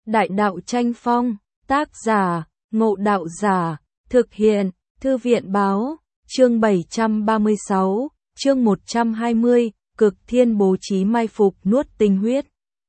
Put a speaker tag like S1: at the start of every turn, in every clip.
S1: Đại đạo tranh phong, tác giả, Ngộ Đạo Giả, thực hiện, Thư viện báo, chương 736, chương 120, Cực Thiên bố trí mai phục nuốt tinh huyết.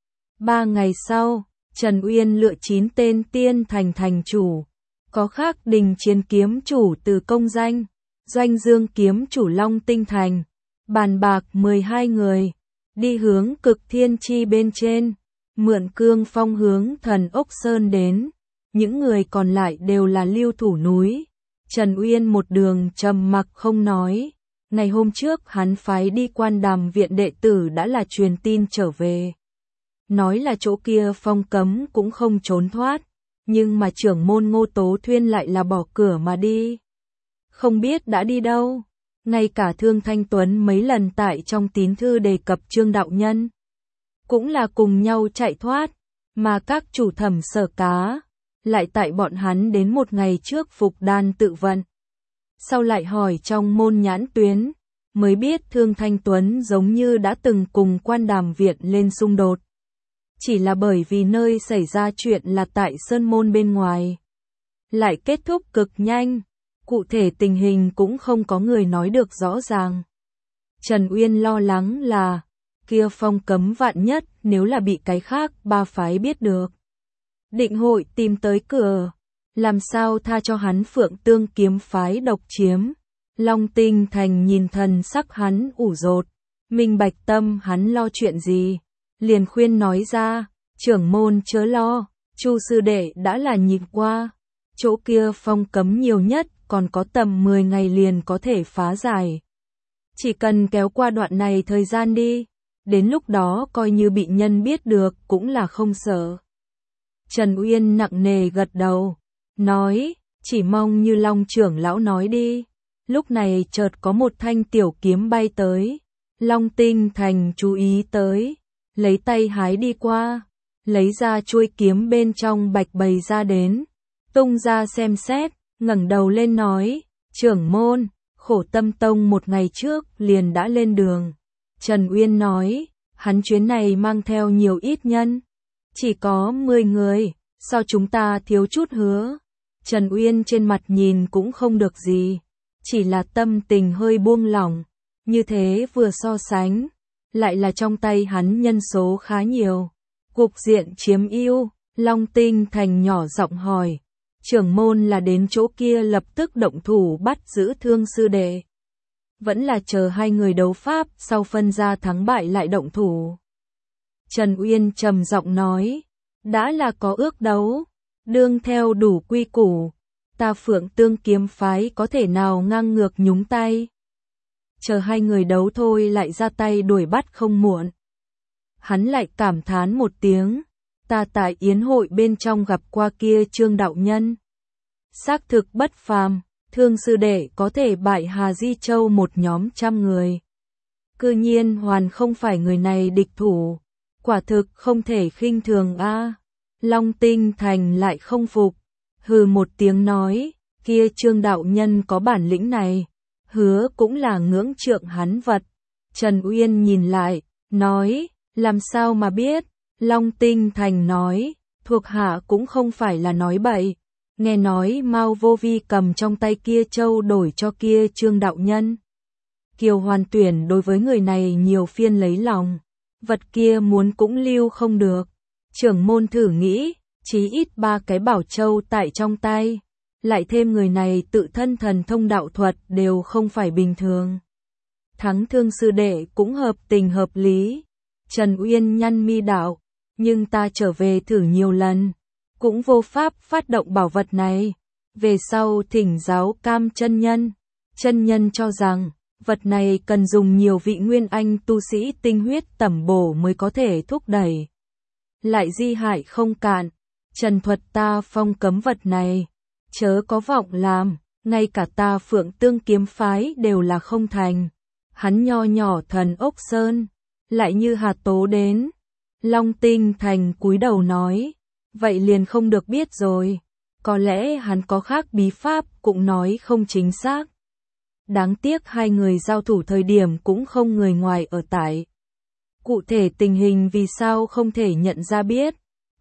S1: 3 ngày sau, Trần Uyên lựa 9 tên tiên thành thành chủ, có Khắc Đình Chiến kiếm chủ Từ Công Danh, Doanh Dương kiếm chủ Long Tinh Thành, bàn bạc 12 người, đi hướng Cực Thiên Chi bên trên, mượn cương phong hướng Thần Ốc Sơn đến, những người còn lại đều là lưu thủ núi. Trần Uyên một đường trầm mặc không nói, ngày hôm trước hắn phái đi Quan Đàm viện đệ tử đã là truyền tin trở về. Nói là chỗ kia phong cấm cũng không trốn thoát, nhưng mà trưởng môn Ngô Tố Thuyên lại là bỏ cửa mà đi. Không biết đã đi đâu, ngay cả Thương Thanh Tuấn mấy lần tại trong tín thư đề cập Trương đạo nhân, cũng là cùng nhau chạy thoát, mà các chủ thẩm Sở Cá, lại tại bọn hắn đến một ngày trước phục đan tự vận. Sau lại hỏi trong môn nhãn tuyến, mới biết Thương Thanh Tuấn giống như đã từng cùng Quan Đàm viện lên xung đột. Chỉ là bởi vì nơi xảy ra chuyện là tại Sơn Môn bên ngoài. Lại kết thúc cực nhanh, cụ thể tình hình cũng không có người nói được rõ ràng. Trần Uyên lo lắng là, kia phong cấm vạn nhất nếu là bị cái khác ba phái biết được. Định hội tìm tới cửa, làm sao tha cho hắn Phượng Tương kiếm phái độc chiếm. Long Tinh Thành nhìn thần sắc hắn ủ rột, minh bạch tâm hắn lo chuyện gì, liền khuyên nói ra, trưởng môn chớ lo, Chu sư đệ đã là nhìn qua, chỗ kia phong cấm nhiều nhất còn có tầm 10 ngày liền có thể phá giải. Chỉ cần kéo qua đoạn này thời gian đi, đến lúc đó coi như bị nhân biết được cũng là không sợ. Trần Uyên nặng nề gật đầu, nói, chỉ mong như Long trưởng lão nói đi. Lúc này chợt có một thanh tiểu kiếm bay tới, Long Tinh Thành chú ý tới, lấy tay hái đi qua, lấy ra chuôi kiếm bên trong bạch bày ra đến, tung ra xem xét, ngẩng đầu lên nói, trưởng môn, Khổ Tâm Tông một ngày trước liền đã lên đường. Trần Uyên nói, hắn chuyến này mang theo nhiều ít nhân, chỉ có 10 người, sao chúng ta thiếu chút hứa. Trần Uyên trên mặt nhìn cũng không được gì, chỉ là tâm tình hơi buông lỏng, như thế vừa so sánh, lại là trong tay hắn nhân số khá nhiều, cục diện chiếm ưu. Long Tinh Thành nhỏ giọng hỏi, trưởng môn là đến chỗ kia lập tức động thủ bắt giữ Thương sư đệ, vẫn là chờ hai người đấu pháp sau phân ra thắng bại lại động thủ? Trần Uyên trầm giọng nói, đã là có ước đấu, đương theo đủ quy củ, ta Phượng Tương kiếm phái có thể nào ngang ngược nhúng tay. Chờ hai người đấu thôi lại ra tay đuổi bắt không muộn. Hắn lại cảm thán một tiếng, ta tại yến hội bên trong gặp qua kia Trương đạo nhân, xác thực bất phàm, Thương sư đệ có thể bại Hà Di Châu một nhóm 100 người. Cư nhiên hoàn không phải người này địch thủ, quả thực không thể khinh thường a. Long Tinh Thành lại không phục, hừ một tiếng nói, kia Trương đạo nhân có bản lĩnh này, hứa cũng là ngưỡng trượng hắn vật. Trần Uyên nhìn lại, nói, làm sao mà biết? Long Tinh Thành nói, thuộc hạ cũng không phải là nói bậy, nghe nói Mao Vô Vi cầm trong tay kia châu đổi cho kia Trương đạo nhân. Kiều Hoàn Tuyển đối với người này nhiều phiên lấy lòng, vật kia muốn cũng lưu không được. Trưởng môn thử nghĩ, chí ít 3 cái bảo châu tại trong tay, lại thêm người này tự thân thần thông đạo thuật đều không phải bình thường. Thắng Thương sư đệ cũng hợp tình hợp lý. Trần Uyên nhăn mi đạo, nhưng ta trở về thử nhiều lần, cũng vô pháp phát động bảo vật này. Về sau thỉnh giáo Cam chân nhân cho rằng, vật này cần dùng nhiều vị nguyên anh tu sĩ tinh huyết tẩm bổ mới có thể thúc đẩy. Lại di hại không cạn, trần thuật ta phong cấm vật này, chớ có vọng làm, ngay cả ta Phượng Tương kiếm phái đều là không thành. Hắn nho nhỏ Thần Ốc Sơn, lại như hạt tố đến. Long Tinh Thành cúi đầu nói, vậy liền không được biết rồi, có lẽ hắn có khác bí pháp cũng nói không chính xác. Đáng tiếc hai người giao thủ thời điểm cũng không người ngoài ở tại. Cụ thể tình hình vì sao không thể nhận ra biết,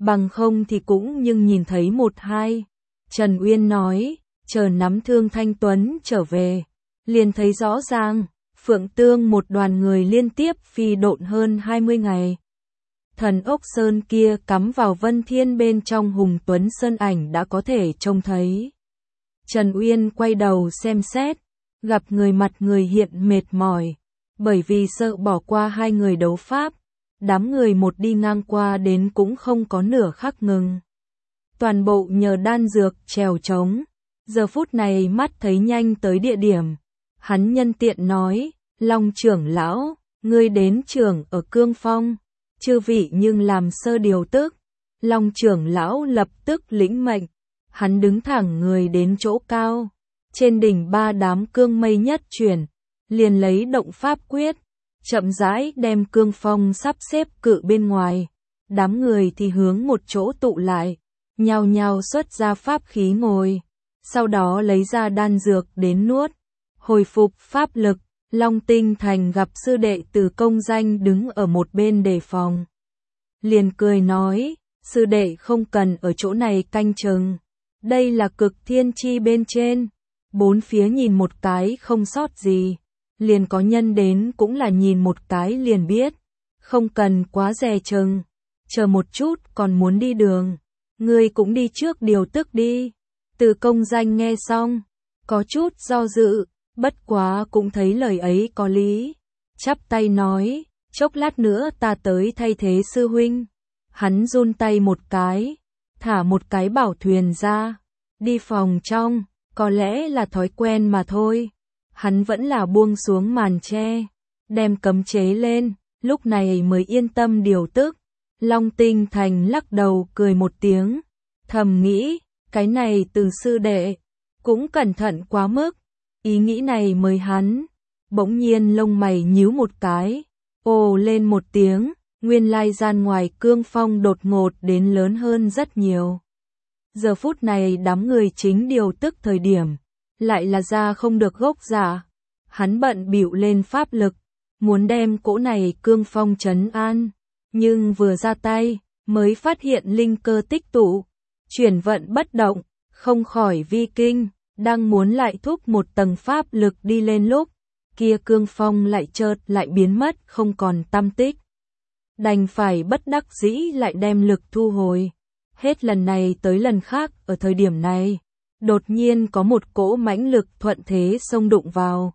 S1: bằng không thì cũng nhưng nhìn thấy một hai. Trần Uyên nói, chờ nắm Thương Thanh Tuấn trở về, liền thấy rõ ràng, Phượng Tương một đoàn người liên tiếp phi độn hơn 20 ngày. Thần ốc sơn kia cắm vào Vân Thiên bên trong Hùng Tuấn Sơn ảnh đã có thể trông thấy. Trần Uyên quay đầu xem xét, gặp người mặt người hiện mệt mỏi, bởi vì sợ bỏ qua hai người đấu pháp, đám người một đi ngang qua đến cũng không có nửa khắc ngừng. Toàn bộ nhờ đan dược trèo trống, giờ phút này mắt thấy nhanh tới địa điểm, hắn nhân tiện nói, Long trưởng lão, ngươi đến trưởng ở Cương Phong, chư vị nhưng làm sơ điều tức. Long trưởng lão lập tức lĩnh mệnh, hắn đứng thẳng người đến chỗ cao, trên đỉnh ba đám cương mây nhất chuyển, liền lấy động pháp quyết, chậm rãi đem Cương Phong sắp xếp cự bên ngoài, đám người thì hướng một chỗ tụ lại, nhao nhao xuất ra pháp khí ngồi, sau đó lấy ra đan dược đến nuốt, hồi phục pháp lực. Long Tinh Thành gặp sư đệ Từ Công Danh đứng ở một bên đề phòng, liền cười nói, sư đệ không cần ở chỗ này canh chừng, đây là Cực Thiên Chi bên trên, bốn phía nhìn một cái không sót gì, liền có nhân đến cũng là nhìn một cái liền biết, không cần quá dè chừng, chờ một chút còn muốn đi đường, ngươi cũng đi trước điều tức đi. Từ Công Danh nghe xong, có chút do dự, bất quá cũng thấy lời ấy có lý, chắp tay nói, chốc lát nữa ta tới thay thế sư huynh. Hắn run tay một cái, thả một cái bảo thuyền ra, đi phòng trong, có lẽ là thói quen mà thôi. Hắn vẫn là buông xuống màn che, đem cấm chế lên, lúc này mới yên tâm điều tức. Long Tinh Thành lắc đầu cười một tiếng, thầm nghĩ, cái này Từ sư đệ, cũng cẩn thận quá mức. Ý nghĩ này mới hắn, bỗng nhiên lông mày nhíu một cái, ồ lên một tiếng, nguyên lai gian ngoài Cương Phong đột ngột đến lớn hơn rất nhiều. Giờ phút này đám người chính điều tức thời điểm, lại là ra không được gốc giả, hắn bận bịu lên pháp lực, muốn đem cỗ này Cương Phong trấn an, nhưng vừa ra tay, mới phát hiện linh cơ tích tụ, chuyển vận bất động, không khỏi vi kinh. Đang muốn lại thúc một tầng pháp lực đi lên lúc, kia Cương Phong lại chợt lại biến mất không còn tăm tích. Đành phải bất đắc dĩ lại đem lực thu hồi. Hết lần này tới lần khác ở thời điểm này, đột nhiên có một cỗ mãnh lực thuận thế xông đụng vào.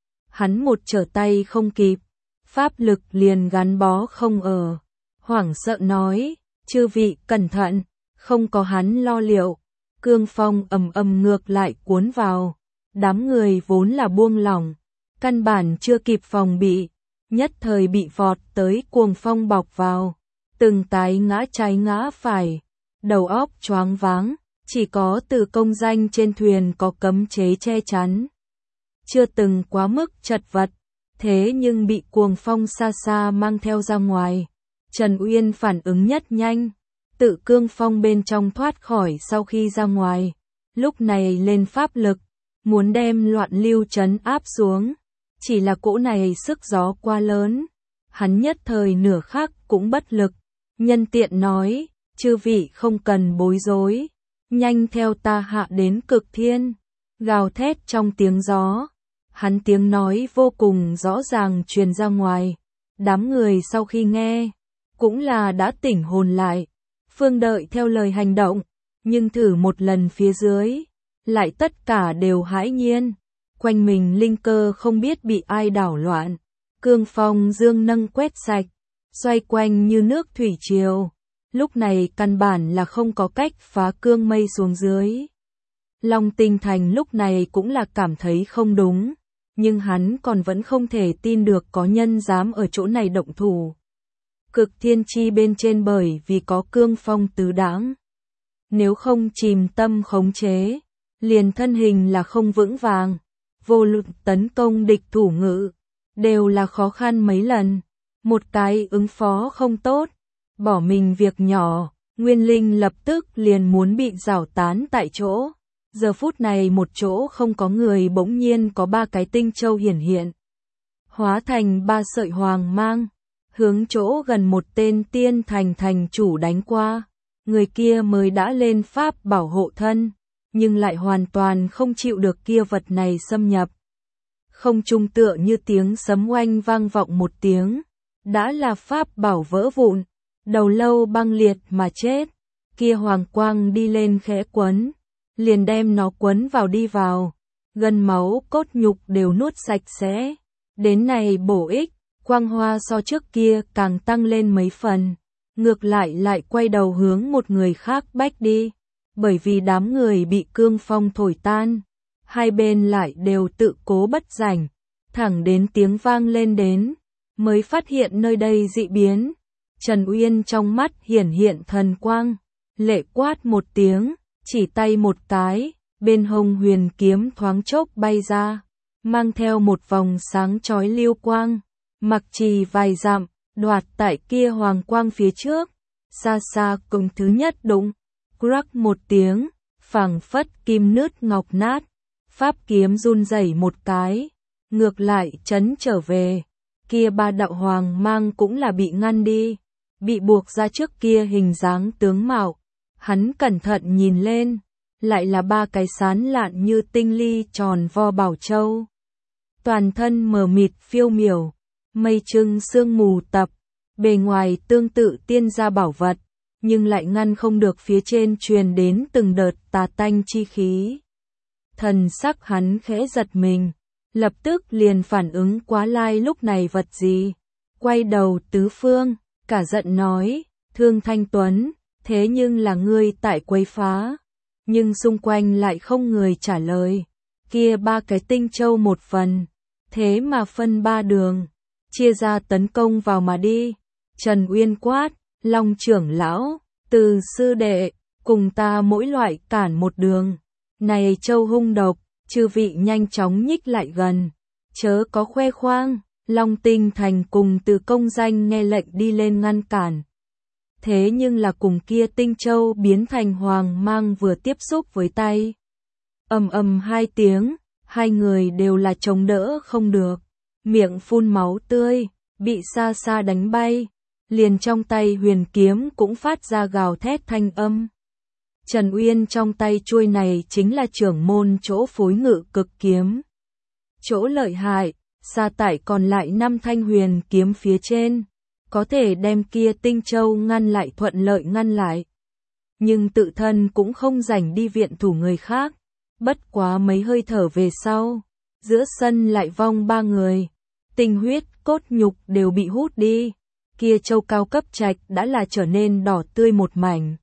S1: Hắn một trở tay không kịp, pháp lực liền gắn bó không ở. Hoảng sợ nói, chư vị cẩn thận, không có hắn lo liệu. Cương Phong ầm ầm ngược lại cuốn vào, đám người vốn là buông lỏng, căn bản chưa kịp phòng bị, nhất thời bị vọt tới cuồng phong bọc vào, từng tái ngã trái ngã phải, đầu óc choáng váng, chỉ có Từ Công Danh trên thuyền có cấm chế che chắn. Chưa từng quá mức chật vật, thế nhưng bị cuồng phong xa xa mang theo ra ngoài. Trần Uyên phản ứng nhất nhanh, tự Cương Phong bên trong thoát khỏi sau khi ra ngoài, lúc này lên pháp lực, muốn đem loạn lưu trấn áp xuống, chỉ là cỗ này sức gió quá lớn, hắn nhất thời nửa khắc cũng bất lực, nhân tiện nói, chư vị không cần bối rối, nhanh theo ta hạ đến Cực Thiên, gào thét trong tiếng gió, hắn tiếng nói vô cùng rõ ràng truyền ra ngoài, đám người sau khi nghe, cũng là đã tỉnh hồn lại. Phương đợi theo lời hành động, nhưng thử một lần phía dưới, lại tất cả đều hãi nhiên, quanh mình linh cơ không biết bị ai đảo loạn, Cương Phong dương nâng quét sạch, xoay quanh như nước thủy triều, lúc này căn bản là không có cách phá cương mây xuống dưới. Long Tinh Thành lúc này cũng là cảm thấy không đúng, nhưng hắn còn vẫn không thể tin được có nhân dám ở chỗ này động thủ. Cực Thiên Chi bên trên bởi vì có Cương Phong tứ đãng, nếu không chìm tâm khống chế, liền thân hình là không vững vàng, vô lực tấn công địch thủ ngự, đều là khó khăn mấy lần, một cái ứng phó không tốt, bỏ mình việc nhỏ, Nguyên Linh lập tức liền muốn bị rào tán tại chỗ. Giờ phút này một chỗ không có người bỗng nhiên có ba cái tinh châu hiển hiện, hóa thành ba sợi hoàng mang, hướng chỗ gần một tên tiên thành thành chủ đánh qua. người kia mới đã lên pháp bảo hộ thân, nhưng lại hoàn toàn không chịu được kia vật này xâm nhập. Không trung tựa như tiếng sấm oanh vang vọng một tiếng, đã là pháp bảo vỡ vụn, đầu lâu băng liệt mà chết. Kia hoàng quang đi lên khẽ quấn, liền đem nó quấn vào đi vào, gân máu cốt nhục đều nuốt sạch sẽ. Đến này bổ ích, quang hoa so trước kia càng tăng lên mấy phần, ngược lại quay đầu hướng một người khác bách đi, bởi vì đám người bị cương phong thổi tan, hai bên lại đều tự cố bất rảnh, thẳng đến tiếng vang lên đến, mới phát hiện nơi đây dị biến. Trần Uyên trong mắt hiển hiện thần quang, lệ quát một tiếng, chỉ tay một cái, bên hông huyền kiếm thoáng chốc bay ra, mang theo một vòng sáng chói lưu quang, mặc trì vài dặm, đoạt tại kia hoàng quang phía trước, xa xa cùng thứ nhất đụng, crack một tiếng, phảng phất kim nứt ngọc nát, pháp kiếm run rẩy một cái, ngược lại chấn trở về, kia ba đạo hoàng mang cũng là bị ngăn đi, bị buộc ra trước kia hình dáng tướng mạo. Hắn cẩn thận nhìn lên, lại là ba cái sán lạn như tinh ly tròn vo bảo châu. Toàn thân mờ mịt phiêu miểu, mây trưng sương mù tập, bề ngoài tương tự tiên gia bảo vật, nhưng lại ngăn không được phía trên truyền đến từng đợt tà tanh chi khí. Thần sắc hắn khẽ giật mình, lập tức liền phản ứng quá lai lúc này vật gì. Quay đầu tứ phương, cả giận nói, Thương Thanh Tuấn, thế nhưng là ngươi tại quấy phá, nhưng xung quanh lại không người trả lời. Kia ba cái tinh châu một phần, thế mà phân ba đường, chia ra tấn công vào mà đi. Trần Uyên quát, Long trưởng lão, Từ sư đệ, cùng ta mỗi loại cản một đường. Này châu hung độc, chư vị nhanh chóng nhích lại gần, chớ có khoe khoang. Long Tinh Thành cùng Từ công danh nghe lệnh đi lên ngăn cản. Thế nhưng là cùng kia tinh châu biến thành hoàng mang vừa tiếp xúc với tay. Ầm ầm hai tiếng, hai người đều là chống đỡ không được, miệng phun máu tươi, bị xa xa đánh bay, liền trong tay huyền kiếm cũng phát ra gào thét thanh âm. Trần Uyên trong tay chuôi này chính là trưởng môn chỗ phối ngự cực kiếm. Chỗ lợi hại, xa tại còn lại 5 thanh huyền kiếm phía trên, có thể đem kia tinh châu ngăn lại thuận lợi ngăn lại. Nhưng tự thân cũng không rảnh đi viện thủ người khác, bất quá mấy hơi thở về sau, giữa sân lại vong 3 người, tinh huyết, cốt nhục đều bị hút đi, kia châu cao cấp trạch đã là trở nên đỏ tươi một mảnh.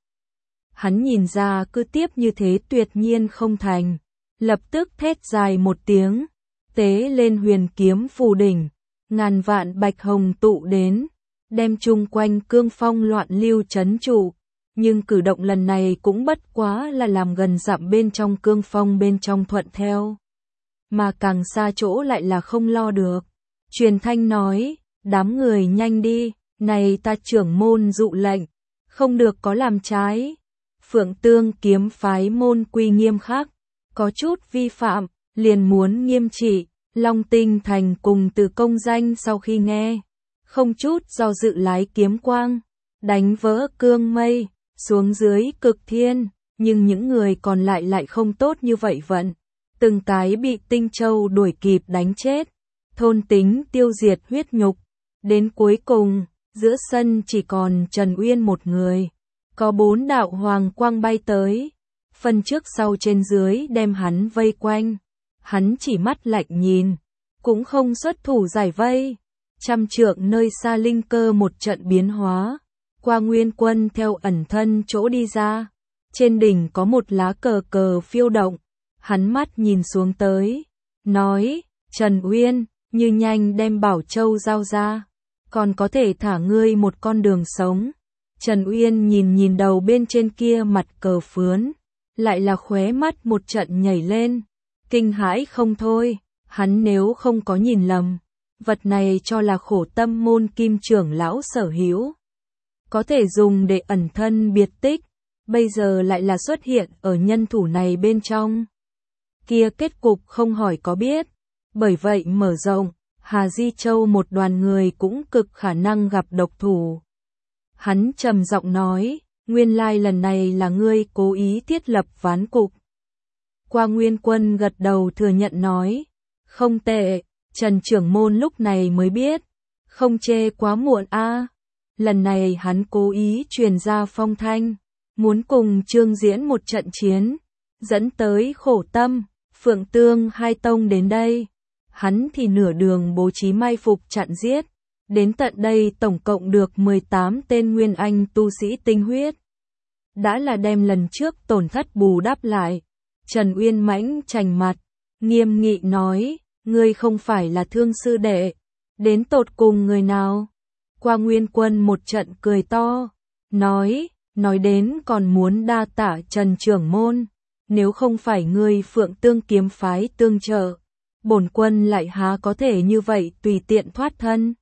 S1: Hắn nhìn ra cứ tiếp như thế tuyệt nhiên không thành, lập tức thét dài một tiếng, tế lên huyền kiếm phù đỉnh, ngàn vạn bạch hồng tụ đến, đem chung quanh cương phong loạn lưu trấn trụ, nhưng cử động lần này cũng bất quá là làm gần dặm bên trong cương phong bên trong thuận theo, mà càng xa chỗ lại là không lo được. Truyền thanh nói, đám người nhanh đi, này ta trưởng môn dụ lệnh, không được có làm trái. Phượng Tương kiếm phái môn quy nghiêm khắc, có chút vi phạm, liền muốn nghiêm trị. Long Tinh Thành cùng Từ công danh sau khi nghe, không chút do dự lái kiếm quang, đánh vỡ cương mây, xuống dưới cực thiên, nhưng những người còn lại không tốt như vậy vận, từng cái bị tinh châu đuổi kịp đánh chết, thôn tính tiêu diệt huyết nhục, đến cuối cùng, giữa sân chỉ còn Trần Uyên một người, có 4 đạo hoàng quang bay tới, phân trước sau trên dưới đem hắn vây quanh. Hắn chỉ mắt lạnh nhìn, cũng không xuất thủ giải vây. Trăm trượng nơi xa linh cơ một trận biến hóa, qua nguyên quân theo ẩn thân chỗ đi ra. Trên đỉnh có một lá cờ cờ phiêu động, hắn mắt nhìn xuống tới, nói, Trần Uyên, như nhanh đem Bảo Châu giao ra, còn có thể thả ngươi một con đường sống. Trần Uyên nhìn đầu bên trên kia mặt cờ phướn, lại là khóe mắt một trận nhảy lên. Kinh hãi không thôi, hắn nếu không có nhìn lầm, vật này cho là khổ tâm môn kim trưởng lão sở hữu, có thể dùng để ẩn thân biệt tích, bây giờ lại là xuất hiện ở nhân thủ này bên trong. Kia kết cục không hỏi có biết, bởi vậy mở rộng, Hà Di Châu một đoàn người cũng cực khả năng gặp độc thủ. Hắn trầm giọng nói, nguyên lai lần này là ngươi cố ý thiết lập ván cục. Qua Nguyên Quân gật đầu thừa nhận nói, không tệ, Trần trưởng môn lúc này mới biết, không chê quá muộn a. Lần này hắn cố ý truyền ra phong thanh, muốn cùng Trương diễn một trận chiến, dẫn tới Khổ Tâm, Phượng Tương hai tông đến đây. Hắn thì nửa đường bố trí mai phục chặn giết, đến tận đây tổng cộng được 18 tên nguyên anh tu sĩ tinh huyết. Đã là đem lần trước tổn thất bù đắp lại. Trần Uyên Mãnh chành mặt, nghiêm nghị nói, ngươi không phải là Thương sư đệ, đến tột cùng người nào? Qua Nguyên Quân một trận cười to, nói đến còn muốn đa tạ Trần trưởng môn, nếu không phải ngươi Phượng Tương kiếm phái tương trợ, bổn quân lại há có thể như vậy tùy tiện thoát thân.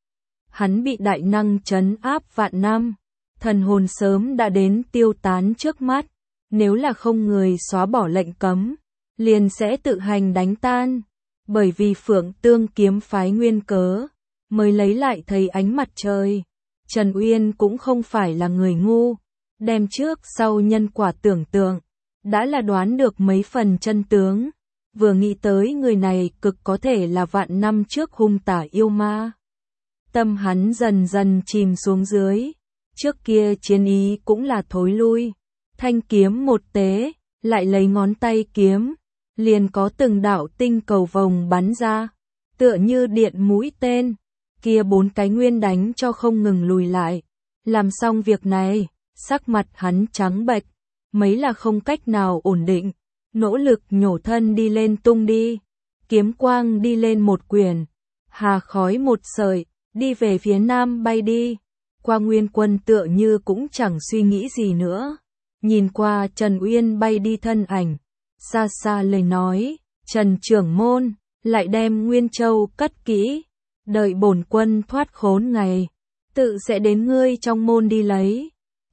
S1: Hắn bị đại năng trấn áp vạn năm, thần hồn sớm đã đến tiêu tán trước mắt, nếu là không người xóa bỏ lệnh cấm, liền sẽ tự hành đánh tan, bởi vì Phượng Tương kiếm phái nguyên cớ, mới lấy lại thấy ánh mặt trời. Trần Uyên cũng không phải là người ngu, đem trước sau nhân quả tưởng tượng, đã là đoán được mấy phần chân tướng, vừa nghĩ tới người này cực có thể là vạn năm trước hung tả yêu ma. Tâm hắn dần dần chìm xuống dưới, trước kia chiến ý cũng là thối lui, thanh kiếm một tế, lại lấy ngón tay kiếm, liền có từng đạo tinh cầu vồng bắn ra, tựa như điện mũi tên, kia 4 cái nguyên đánh cho không ngừng lùi lại. Làm xong việc này, sắc mặt hắn trắng bệch, mấy là không cách nào ổn định, nỗ lực nhổ thân đi lên tung đi, kiếm quang đi lên một quyển, hà khói một sợi, đi về phía nam bay đi. Qua Nguyên Quân tựa như cũng chẳng suy nghĩ gì nữa, nhìn qua Trần Uyên bay đi thân ảnh, xa xa lời nói, Trần trưởng môn, lại đem Nguyên Châu cất kỹ, đợi bổn quân thoát khốn ngày, tự sẽ đến ngươi trong môn đi lấy.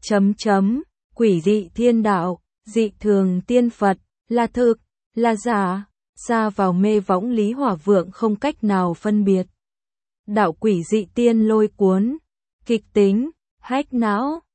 S1: Quỷ dị thiên đạo, dị thường tiên Phật, là thực, là giả, xa vào mê võng Lý Hỏa Vượng không cách nào phân biệt. Đạo quỷ dị tiên lôi cuốn, kịch tính, hách não.